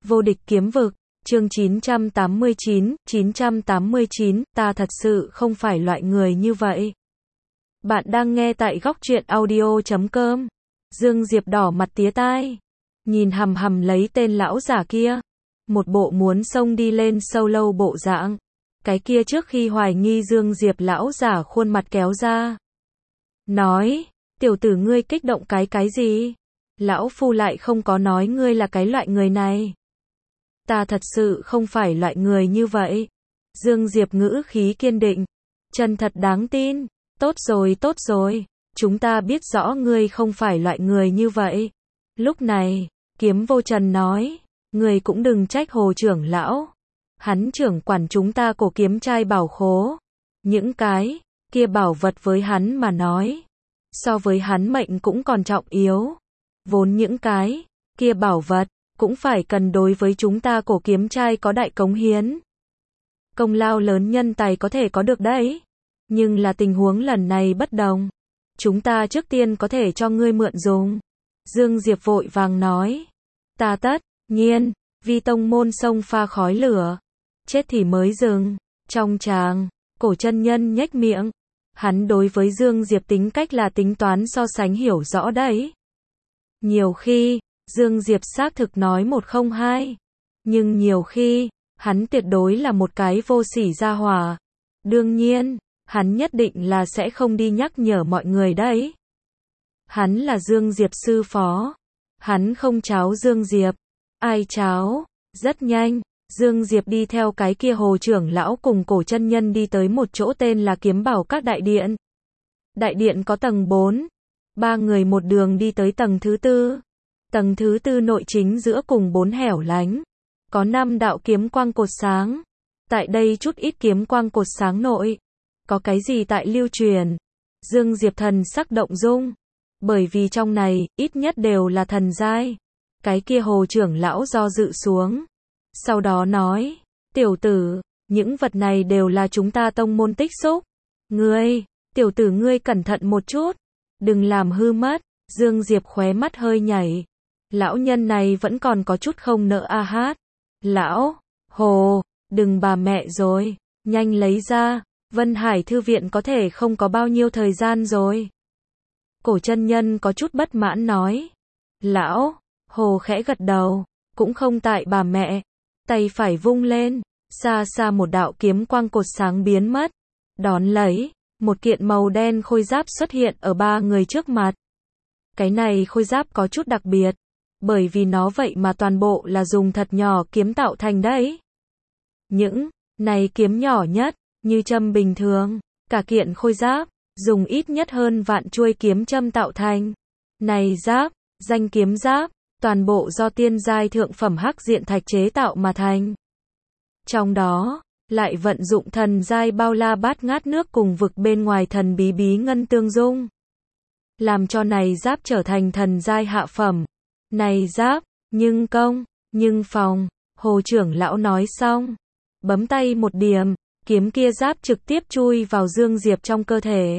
Vô địch kiếm vực, chương 989, ta thật sự không phải loại người như vậy. Bạn đang nghe tại góc truyện audio.com. Dương Diệp đỏ mặt tía tai, nhìn hằm hằm lấy tên lão giả kia, một bộ muốn xông đi lên solo bộ dạng. Cái kia trước khi hoài nghi Dương Diệp lão giả khuôn mặt kéo ra. Nói, tiểu tử ngươi kích động cái gì? Lão phu lại không có nói ngươi là cái loại người này. Ta thật sự không phải loại người như vậy. Dương Diệp ngữ khí kiên định, chân thật đáng tin. Tốt rồi, chúng ta biết rõ ngươi không phải loại người như vậy. Lúc này, Kiếm Vô Trần nói, ngươi cũng đừng trách Hồ trưởng lão. Hắn trưởng quản chúng ta cổ kiếm trai bảo khố. Những cái kia bảo vật với hắn mà nói, so với hắn mệnh cũng còn trọng yếu. Vốn những cái kia bảo vật cũng phải cần đối với chúng ta cổ kiếm trai có đại cống hiến. Công lao lớn nhân tài có thể có được đấy. Nhưng là tình huống lần này bất đồng. Chúng ta trước tiên có thể cho ngươi mượn dùng. Dương Diệp vội vàng nói. Ta tất nhiên, vì tông môn sông pha khói lửa. Chết thì mới dừng. Trong tràng, Cổ chân nhân nhếch miệng. Hắn đối với Dương Diệp tính cách là tính toán so sánh hiểu rõ đấy. Nhiều khi, Dương Diệp xác thực nói 102. Nhưng nhiều khi, hắn tuyệt đối là một cái vô sỉ gia hỏa. Đương nhiên, hắn nhất định là sẽ không đi nhắc nhở mọi người đấy. Hắn là Dương Diệp sư phó. Hắn không cháo Dương Diệp. Ai cháo? Rất nhanh, Dương Diệp đi theo cái kia Hồ trưởng lão cùng Cổ chân nhân đi tới một chỗ tên là Kiếm Bảo Các đại điện. Đại điện có tầng 4. Ba người một đường đi tới tầng thứ 4. Tầng thứ 4 nội chính giữa cùng 4 hẻo lánh. Có 5 đạo kiếm quang cột sáng. Tại đây chút ít kiếm quang cột sáng nội. Có cái gì tại lưu truyền? Dương Diệp thần sắc động dung. Bởi vì trong này, ít nhất đều là thần giai. Cái kia Hồ trưởng lão do dự xuống. Sau đó nói, tiểu tử, những vật này đều là chúng ta tông môn tích xúc. Ngươi, tiểu tử ngươi cẩn thận một chút. Đừng làm hư mất. Dương Diệp khóe mắt hơi nhảy. Lão nhân này vẫn còn có chút không nỡ a hát. Lão, Hồ, đừng bà mẹ rồi. Nhanh lấy ra. Vân Hải thư viện có thể không có bao nhiêu thời gian rồi. Cổ chân nhân có chút bất mãn nói. Lão, Hồ khẽ gật đầu. Cũng không tại bà mẹ. Tay phải vung lên. Xa xa một đạo kiếm quang cột sáng biến mất. Đón lấy. Một kiện màu đen khôi giáp xuất hiện ở ba người trước mặt. Cái này khôi giáp có chút đặc biệt. Bởi vì nó vậy mà toàn bộ là dùng thật nhỏ kiếm tạo thành đấy. Những này kiếm nhỏ nhất, như châm bình thường. Cả kiện khôi giáp, dùng ít nhất hơn vạn chuôi kiếm châm tạo thành. Này giáp, danh kiếm giáp, toàn bộ do tiên giai thượng phẩm hắc diện thạch chế tạo mà thành. Trong đó, lại vận dụng thần giai bao la bát ngát nước cùng vực bên ngoài thần bí bí ngân tương dung. Làm cho này giáp trở thành thần giai hạ phẩm. Này giáp, nhưng công, nhưng phòng, Hồ trưởng lão nói xong. Bấm tay một điểm, kiếm kia giáp trực tiếp chui vào Dương Diệp trong cơ thể.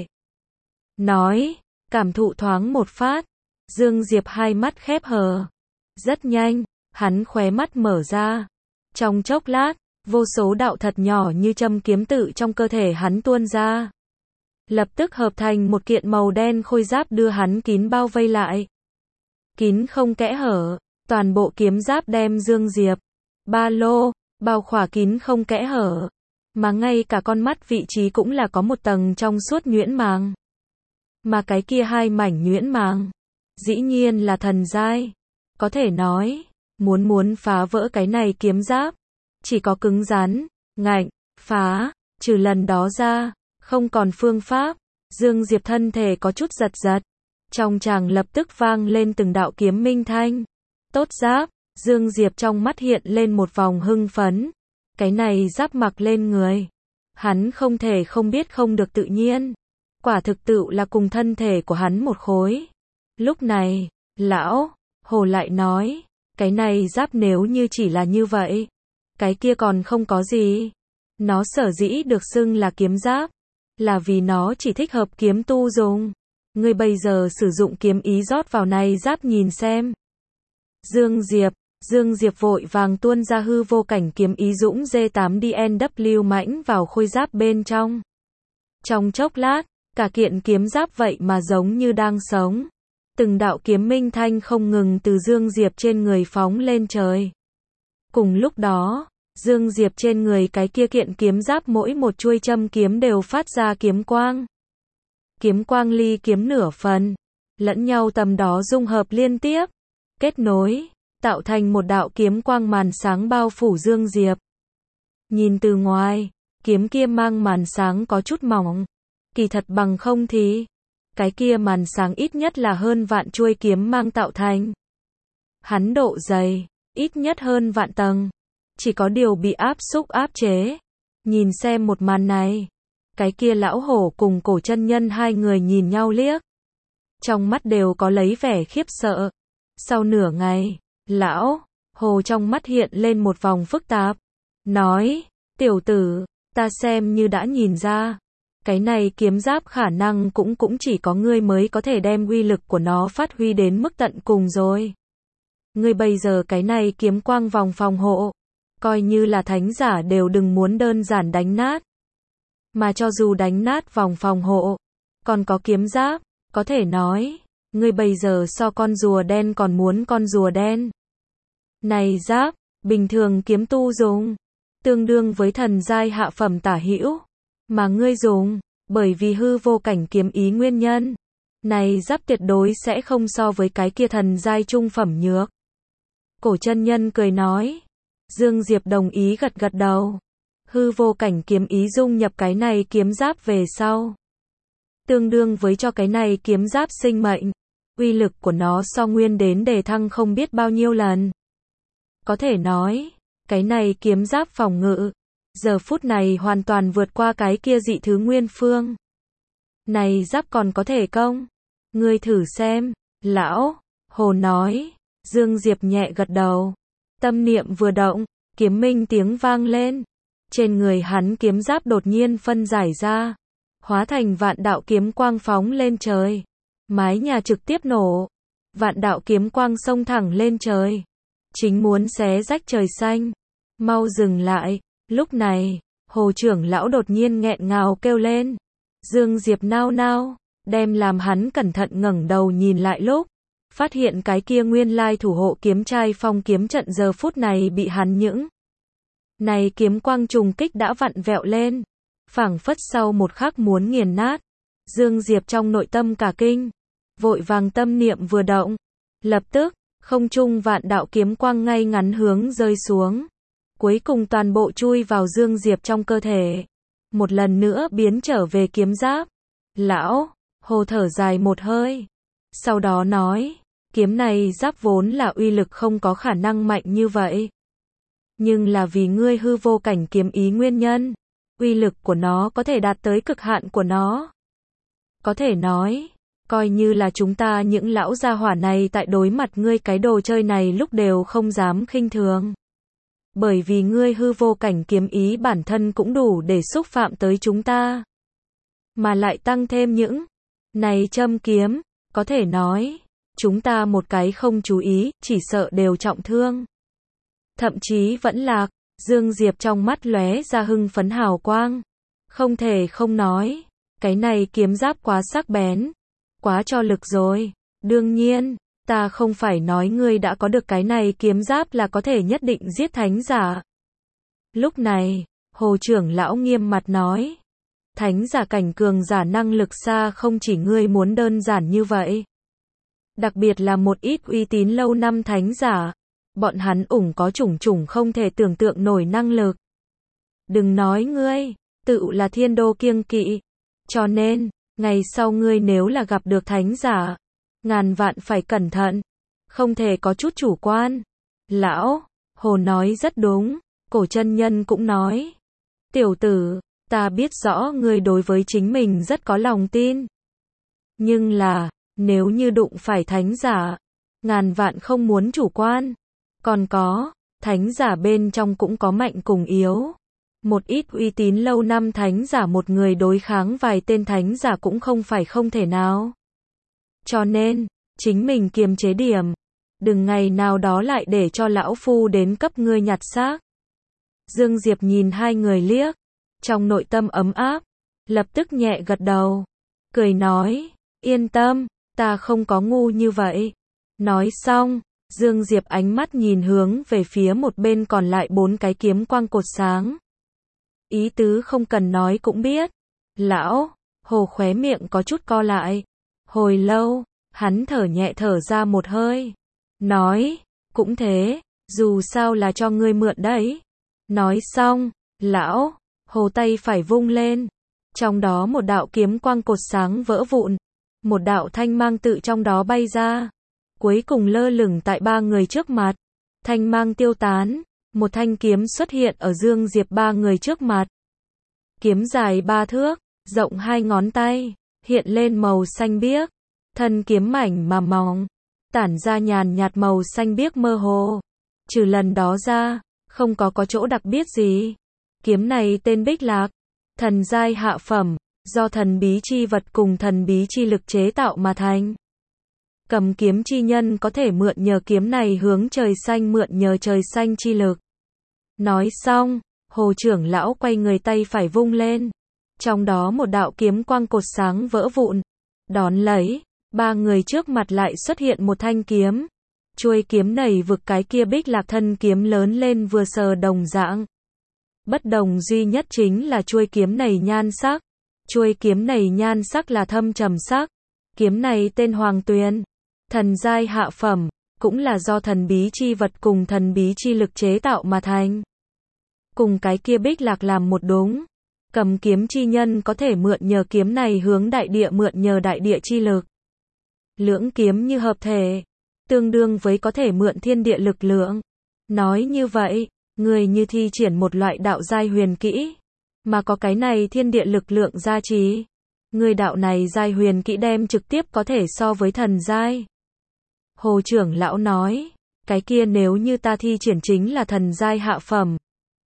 Nói, cảm thụ thoáng một phát. Dương Diệp hai mắt khép hờ. Rất nhanh, hắn khóe mắt mở ra. Trong chốc lát, vô số đạo thật nhỏ như châm kiếm tự trong cơ thể hắn tuôn ra. Lập tức hợp thành một kiện màu đen khôi giáp đưa hắn kín bao vây lại. Kín không kẽ hở, toàn bộ kiếm giáp đem Dương Diệp, ba lô, bao khỏa kín không kẽ hở. Mà ngay cả con mắt vị trí cũng là có một tầng trong suốt nhuyễn màng. Mà cái kia hai mảnh nhuyễn màng, dĩ nhiên là thần giai. Có thể nói, muốn phá vỡ cái này kiếm giáp, chỉ có cứng rắn, ngạnh, phá, trừ lần đó ra, không còn phương pháp. Dương Diệp thân thể có chút giật giật. Trong tràng lập tức vang lên từng đạo kiếm minh thanh. Tốt giáp, Dương Diệp trong mắt hiện lên một vòng hưng phấn. Cái này giáp mặc lên người. Hắn không thể không biết không được tự nhiên. Quả thực tự là cùng thân thể của hắn một khối. Lúc này, lão, Hồ lại nói, cái này giáp nếu như chỉ là như vậy, cái kia còn không có gì. Nó sở dĩ được xưng là kiếm giáp, là vì nó chỉ thích hợp kiếm tu dùng. Ngươi bây giờ sử dụng kiếm ý rót vào này giáp nhìn xem. Dương Diệp, Dương Diệp vội vàng tuôn ra hư vô cảnh kiếm ý dũng G8DNW mãnh vào khôi giáp bên trong. Trong chốc lát, cả kiện kiếm giáp vậy mà giống như đang sống. Từng đạo kiếm minh thanh không ngừng từ Dương Diệp trên người phóng lên trời. Cùng lúc đó, Dương Diệp trên người cái kia kiện kiếm giáp mỗi một chuôi châm kiếm đều phát ra kiếm quang. Kiếm quang ly kiếm nửa phần, lẫn nhau tầm đó dung hợp liên tiếp, kết nối, tạo thành một đạo kiếm quang màn sáng bao phủ Dương Diệp. Nhìn từ ngoài, kiếm kia mang màn sáng có chút mỏng, kỳ thật bằng không thì cái kia màn sáng ít nhất là hơn vạn chuôi kiếm mang tạo thành. Hắn độ dày, ít nhất hơn vạn tầng, chỉ có điều bị áp xúc áp chế. Nhìn xem một màn này, cái kia lão hổ cùng Cổ Chân Nhân hai người nhìn nhau liếc. Trong mắt đều có lấy vẻ khiếp sợ. Sau nửa ngày, lão hồ trong mắt hiện lên một vòng phức tạp. Nói, tiểu tử, ta xem như đã nhìn ra. Cái này kiếm giáp khả năng cũng chỉ có ngươi mới có thể đem uy lực của nó phát huy đến mức tận cùng rồi. Ngươi bây giờ cái này kiếm quang vòng phòng hộ, coi như là thánh giả đều đừng muốn đơn giản đánh nát. Mà cho dù đánh nát vòng phòng hộ, còn có kiếm giáp, có thể nói, ngươi bây giờ so con rùa đen còn muốn con rùa đen. Này giáp, bình thường kiếm tu dùng, tương đương với thần giai hạ phẩm tả hữu, mà ngươi dùng, bởi vì hư vô cảnh kiếm ý nguyên nhân, này giáp tuyệt đối sẽ không so với cái kia thần giai trung phẩm nhược. Cổ Chân Nhân cười nói. Dương Diệp đồng ý gật gật đầu. Hư vô cảnh kiếm ý dung nhập cái này kiếm giáp về sau, tương đương với cho cái này kiếm giáp sinh mệnh. Uy lực của nó so nguyên đến đề thăng không biết bao nhiêu lần. Có thể nói, cái này kiếm giáp phòng ngự, giờ phút này hoàn toàn vượt qua cái kia dị thứ nguyên phương. Này giáp còn có thể công? Ngươi thử xem, lão hồ nói. Dương Diệp nhẹ gật đầu. Tâm niệm vừa động, kiếm minh tiếng vang lên. Trên người hắn kiếm giáp đột nhiên phân giải ra, hóa thành vạn đạo kiếm quang phóng lên trời. Mái nhà trực tiếp nổ, vạn đạo kiếm quang xông thẳng lên trời, chính muốn xé rách trời xanh. Mau dừng lại. Lúc này, Hồ trưởng lão đột nhiên nghẹn ngào kêu lên. Dương Diệp nao nao, đem làm hắn cẩn thận ngẩng đầu nhìn lại lúc, phát hiện cái kia nguyên lai thủ hộ kiếm trai phong kiếm trận giờ phút này bị hắn những này kiếm quang trùng kích đã vặn vẹo lên, phảng phất sau một khắc muốn nghiền nát. Dương Diệp trong nội tâm cả kinh, vội vàng tâm niệm vừa động, lập tức, không trung vạn đạo kiếm quang ngay ngắn hướng rơi xuống, cuối cùng toàn bộ chui vào Dương Diệp trong cơ thể, một lần nữa biến trở về kiếm giáp. Lão hồ thở dài một hơi, sau đó nói, kiếm này giáp vốn là uy lực không có khả năng mạnh như vậy, nhưng là vì ngươi hư vô cảnh kiếm ý nguyên nhân, uy lực của nó có thể đạt tới cực hạn của nó. Có thể nói, coi như là chúng ta những lão gia hỏa này tại đối mặt ngươi cái đồ chơi này lúc đều không dám khinh thường. Bởi vì ngươi hư vô cảnh kiếm ý bản thân cũng đủ để xúc phạm tới chúng ta. Mà lại tăng thêm những này châm kiếm, có thể nói, chúng ta một cái không chú ý, chỉ sợ đều trọng thương. Thậm chí vẫn lạc. Dương Diệp trong mắt lóe ra hưng phấn hào quang. Không thể không nói, cái này kiếm giáp quá sắc bén, quá cho lực rồi. Đương nhiên, ta không phải nói ngươi đã có được cái này kiếm giáp là có thể nhất định giết thánh giả. Lúc này, Hồ trưởng lão nghiêm mặt nói, thánh giả cảnh cường giả năng lực xa không chỉ ngươi muốn đơn giản như vậy. Đặc biệt là một ít uy tín lâu năm thánh giả, bọn hắn có chủng không thể tưởng tượng nổi năng lực. Đừng nói ngươi, tự là thiên đô kiêng kỵ. Cho nên, ngày sau ngươi nếu là gặp được thánh giả, ngàn vạn phải cẩn thận, không thể có chút chủ quan. Lão Hồ nói rất đúng, Cổ Chân Nhân cũng nói, tiểu tử, ta biết rõ ngươi đối với chính mình rất có lòng tin. Nhưng là, nếu như đụng phải thánh giả, ngàn vạn không muốn chủ quan. Còn có, thánh giả bên trong cũng có mạnh cùng yếu. Một ít uy tín lâu năm thánh giả một người đối kháng vài tên thánh giả cũng không phải không thể nào. Cho nên, chính mình kiềm chế điểm. đừng ngày nào đó lại để cho lão phu đến cấp ngươi nhặt xác. Dương Diệp nhìn hai người liếc, trong nội tâm ấm áp, lập tức nhẹ gật đầu, cười nói, yên tâm, ta không có ngu như vậy. Nói xong, Dương Diệp ánh mắt nhìn hướng về phía một bên còn lại 4 cái kiếm quang cột sáng. Ý tứ không cần nói cũng biết. Lão, Hồ khóe miệng có chút co lại. Hồi lâu, hắn thở nhẹ thở ra một hơi. Nói, cũng thế, dù sao là cho ngươi mượn đấy. Nói xong, lão, Hồ tay phải vung lên. Trong đó một đạo kiếm quang cột sáng vỡ vụn. Một đạo thanh mang tự trong đó bay ra. Cuối cùng lơ lửng tại 3 người trước mặt. Thanh mang tiêu tán, một thanh kiếm xuất hiện ở Dương Diệp 3 người trước mặt. Kiếm dài 3 thước, rộng 2 ngón tay, hiện lên màu xanh biếc. Thân kiếm mảnh mà mỏng, tản ra nhàn nhạt màu xanh biếc mơ hồ. Trừ lần đó ra, không có chỗ đặc biệt gì. Kiếm này tên Bích Lạc, thần giai hạ phẩm, do thần bí chi vật cùng thần bí chi lực chế tạo mà thành. Cầm kiếm chi nhân có thể mượn nhờ kiếm này hướng trời xanh mượn nhờ trời xanh chi lực. Nói xong, Hồ trưởng lão quay người tay phải vung lên. Trong đó một đạo kiếm quang cột sáng vỡ vụn. Đón lấy, 3 người trước mặt lại xuất hiện một thanh kiếm. Chuôi kiếm này vực cái kia Bích Lạc thân kiếm lớn lên vừa sờ đồng dạng. Bất đồng duy nhất chính là chuôi kiếm này nhan sắc. Chuôi kiếm này nhan sắc là thâm trầm sắc. Kiếm này tên Hoàng Tuyền, thần giai hạ phẩm, cũng là do thần bí chi vật cùng thần bí chi lực chế tạo mà thành. Cùng cái kia Bích Lạc làm một đúng. Cầm kiếm chi nhân có thể mượn nhờ kiếm này hướng đại địa mượn nhờ đại địa chi lực. Lưỡng kiếm như hợp thể, tương đương với có thể mượn thiên địa lực lượng. Nói như vậy, người như thi triển một loại đạo giai huyền kỹ, mà có cái này thiên địa lực lượng gia trì. Người đạo này giai huyền kỹ đem trực tiếp có thể so với thần giai. Hồ trưởng lão nói, cái kia nếu như ta thi triển chính là thần giai hạ phẩm.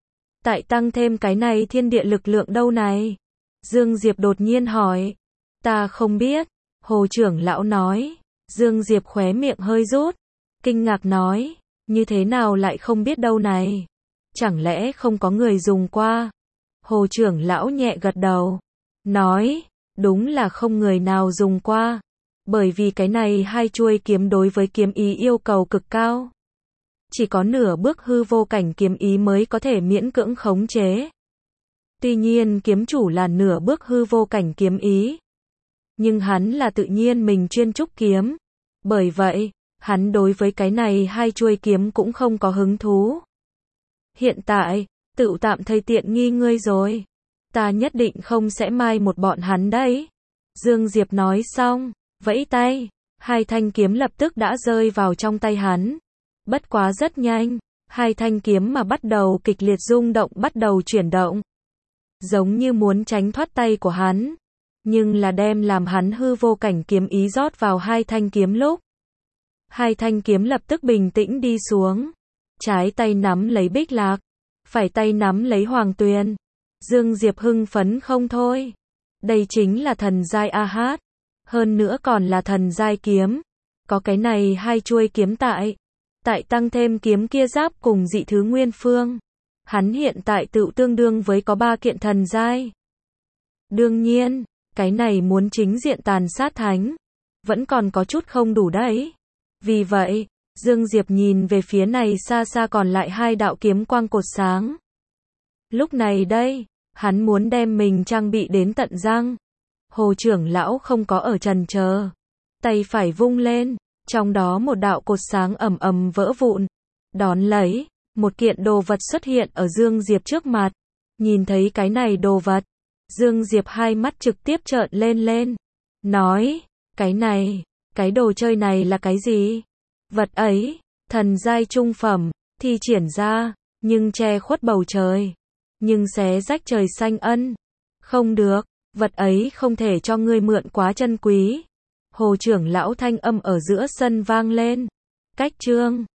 Tại tăng thêm cái này thiên địa lực lượng đâu này? Dương Diệp đột nhiên hỏi. Ta không biết. Hồ trưởng lão nói. Dương Diệp khóe miệng hơi rút. Kinh ngạc nói. Như thế nào lại không biết đâu này? Chẳng lẽ không có người dùng qua? Hồ trưởng lão nhẹ gật đầu. Nói. Đúng là không người nào dùng qua. Bởi vì cái này hai chuôi kiếm đối với kiếm ý yêu cầu cực cao. Chỉ có nửa bước hư vô cảnh kiếm ý mới có thể miễn cưỡng khống chế. Tuy nhiên kiếm chủ là nửa bước hư vô cảnh kiếm ý. Nhưng hắn là tự nhiên mình chuyên trúc kiếm. Bởi vậy, hắn đối với cái này hai chuôi kiếm cũng không có hứng thú. Hiện tại, tự tạm thay tiện nghi ngươi rồi. Ta nhất định không sẽ mai một bọn hắn đấy. Dương Diệp nói xong, vẫy tay, hai thanh kiếm lập tức đã rơi vào trong tay hắn. Bất quá rất nhanh, hai thanh kiếm mà bắt đầu kịch liệt rung động bắt đầu chuyển động. Giống như muốn tránh thoát tay của hắn. Nhưng là đem làm hắn hư vô cảnh kiếm ý rót vào hai thanh kiếm lúc. Hai thanh kiếm lập tức bình tĩnh đi xuống. Trái tay nắm lấy Bích Lạc, phải tay nắm lấy Hoàng Tuyền. Dương Diệp hưng phấn không thôi. Đây chính là thần giai A-hát. Hơn nữa còn là thần giai kiếm. Có cái này hai chuôi kiếm tại tăng thêm kiếm kia giáp cùng dị thứ nguyên phương. Hắn hiện tại tự tương đương với có 3 kiện thần giai. Đương nhiên, cái này muốn chính diện tàn sát thánh, vẫn còn có chút không đủ đấy. Vì vậy, Dương Diệp nhìn về phía này xa xa còn lại hai đạo kiếm quang cột sáng. Lúc này đây, hắn muốn đem mình trang bị đến tận răng. Hồ trưởng lão không có ở chần chờ. Tay phải vung lên, trong đó một đạo cột sáng ầm ầm vỡ vụn. Đón lấy, một kiện đồ vật xuất hiện ở Dương Diệp trước mặt. Nhìn thấy cái này đồ vật, Dương Diệp hai mắt trực tiếp trợn lên. Nói, cái này, cái đồ chơi này là cái gì? Vật ấy, thần giai trung phẩm, thi triển ra, nhưng che khuất bầu trời. Nhưng xé rách trời xanh ân. Không được, vật ấy không thể cho ngươi mượn quá chân quý. Hồ trưởng lão thanh âm ở giữa sân vang lên. Cách chương